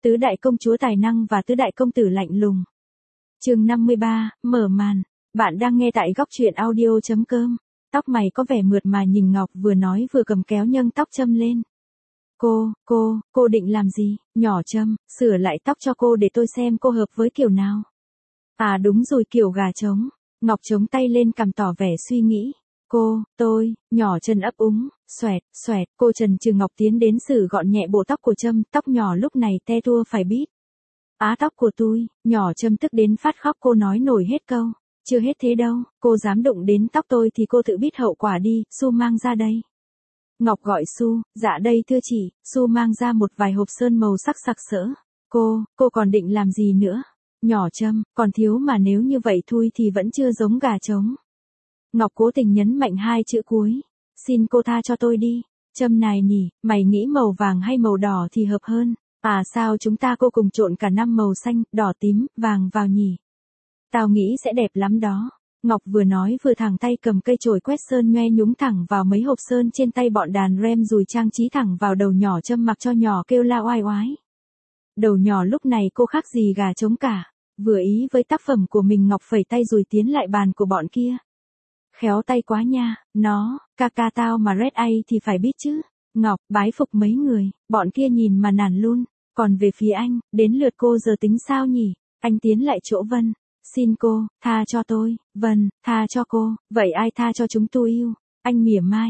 Tứ đại công chúa tài năng và tứ đại công tử lạnh lùng. Chương 53, mở màn. Bạn đang nghe tại góc truyện audio.com. Tóc mày có vẻ mượt mà nhìn Ngọc vừa nói vừa cầm kéo nhâng tóc Trâm lên. Cô định làm gì? Nhỏ Trâm, sửa lại tóc cho cô để tôi xem cô hợp với kiểu nào. À đúng rồi, kiểu gà trống. Ngọc chống tay lên cằm tỏ vẻ suy nghĩ. Nhỏ Trần ấp úng, xoẹt, cô Trần Trừ Ngọc tiến đến xử gọn nhẹ bộ tóc của Trâm, tóc nhỏ lúc này te tua phải biết. Á tóc của tôi, nhỏ Trâm tức đến phát khóc, cô nói nổi hết câu. Chưa hết thế đâu, cô dám đụng đến tóc tôi thì cô tự biết hậu quả đi, Su mang ra đây. Ngọc gọi Su, dạ đây thưa chị, Su mang ra một vài hộp sơn màu sắc sặc sỡ. Cô còn định làm gì nữa? Nhỏ Trâm, còn thiếu mà nếu như vậy thôi thì vẫn chưa giống gà trống. Ngọc cố tình nhấn mạnh hai chữ cuối. Xin cô tha cho tôi đi. Trâm này nhỉ, mày nghĩ màu vàng hay màu đỏ thì hợp hơn? À sao chúng ta cô cùng trộn cả 5 màu xanh, đỏ tím, vàng vào nhỉ? Tao nghĩ sẽ đẹp lắm đó. Ngọc vừa nói vừa thẳng tay cầm cây chổi quét sơn nhoe nhúng thẳng vào mấy hộp sơn trên tay bọn đàn rem rồi trang trí thẳng vào đầu nhỏ Trâm mặc cho nhỏ kêu la oai oái. Đầu nhỏ lúc này cô khác gì gà trống cả. Vừa ý với tác phẩm của mình Ngọc phẩy tay rồi tiến lại bàn của bọn kia. Khéo tay quá nha, ca tao mà red ai thì phải biết chứ. Ngọc, bái phục mấy người, bọn kia nhìn mà nản luôn. Còn về phía anh, đến lượt cô giờ tính sao nhỉ? Anh tiến lại chỗ Vân. Xin cô, tha cho tôi. Vân, tha cho cô, vậy ai tha cho chúng tôi yêu? Anh mỉa mai,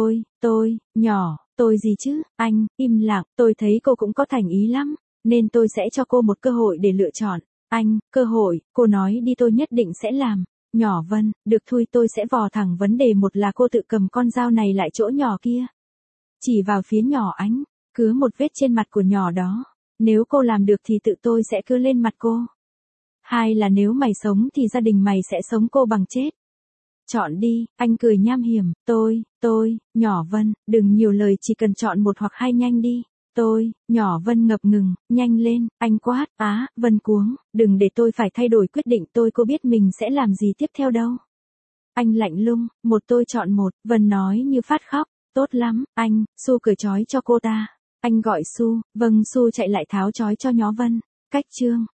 tôi gì chứ? Anh, im lặng, tôi thấy cô cũng có thành ý lắm, nên tôi sẽ cho cô một cơ hội để lựa chọn. Anh, cơ hội, cô nói đi tôi nhất định sẽ làm. Nhỏ Vân, được thôi tôi sẽ vò thẳng vấn đề một là cô tự cầm con dao này lại chỗ nhỏ kia. Chỉ vào phía nhỏ Ánh, cứa một vết trên mặt của nhỏ đó. Nếu cô làm được thì tự tôi sẽ cưa lên mặt cô. Hai là nếu mày sống thì gia đình mày sẽ sống cô bằng chết. Chọn đi, anh cười nham hiểm, nhỏ Vân, đừng nhiều lời chỉ cần chọn một hoặc hai nhanh đi. Nhỏ Vân ngập ngừng, nhanh lên, anh quát, Vân cuống, đừng để tôi phải thay đổi quyết định cô biết mình sẽ làm gì tiếp theo đâu. Anh lạnh lùng, tôi chọn một, Vân nói như phát khóc, tốt lắm, anh, Su cởi trói cho cô ta. Anh gọi Su, vâng Su chạy lại tháo trói cho nhỏ Vân. Cách chương.